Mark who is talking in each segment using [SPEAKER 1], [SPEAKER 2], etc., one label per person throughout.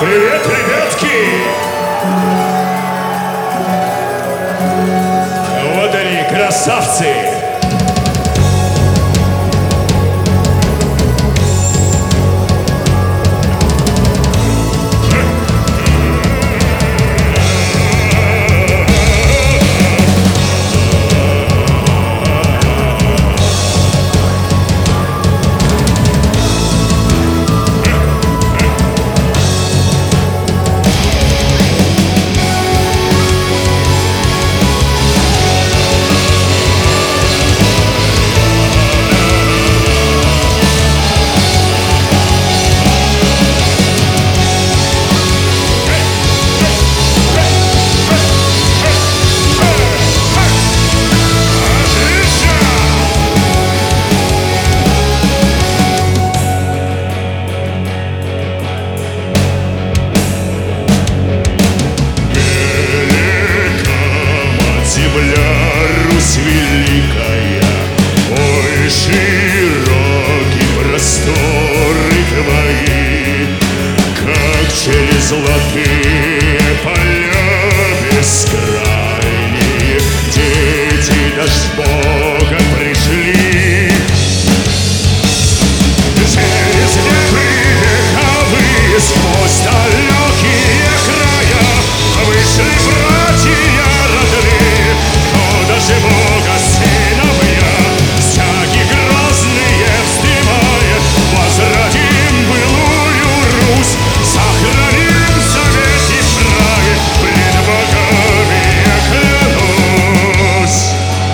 [SPEAKER 1] Привет, ребятки! Вот они, красавцы! Великая, ой, широкие просторы твои, как через золотые поля бескрайние, дети дождь Бога пришли. Через дебри вековые, сквозь далекие края вышли братья родные, даже Бога сыновья, стяги грозные вздымая, возродим былую Русь, сохраним завет и край, пред богами я клянусь.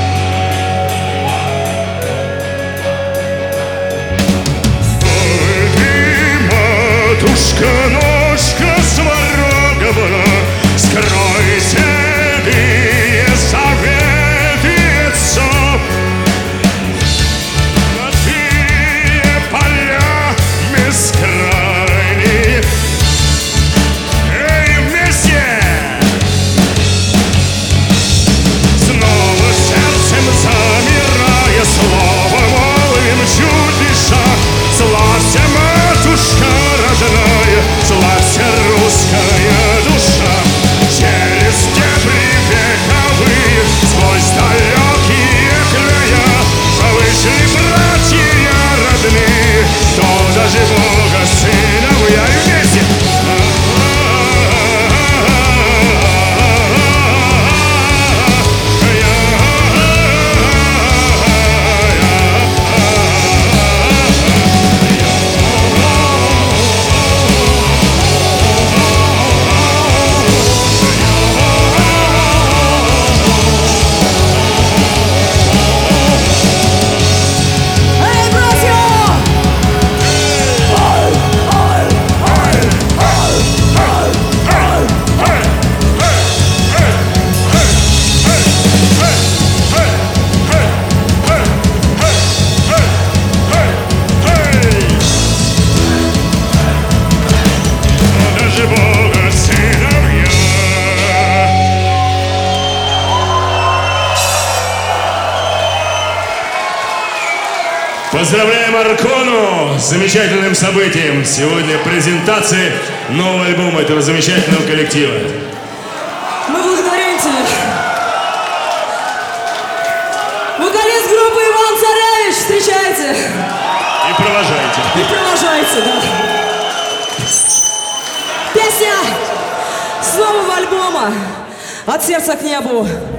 [SPEAKER 1] Ой, ты, матушка, ножка Сварогова, скрой седые заветы. Славься, матушка родная, славься, русская душа. Через дебри вековые, сквозь далекие края вышли братья родные, кто даже Бога сыновья и вместе.
[SPEAKER 2] Поздравляем Аркону с замечательным событием. Сегодня презентация нового альбома этого замечательного коллектива.
[SPEAKER 3] Мы благодарим тебя. Вокалист группы Иван Царевич, встречайте.
[SPEAKER 2] И провожайте.
[SPEAKER 3] И провожайте, да. Песня с нового альбома «От сердца к небу».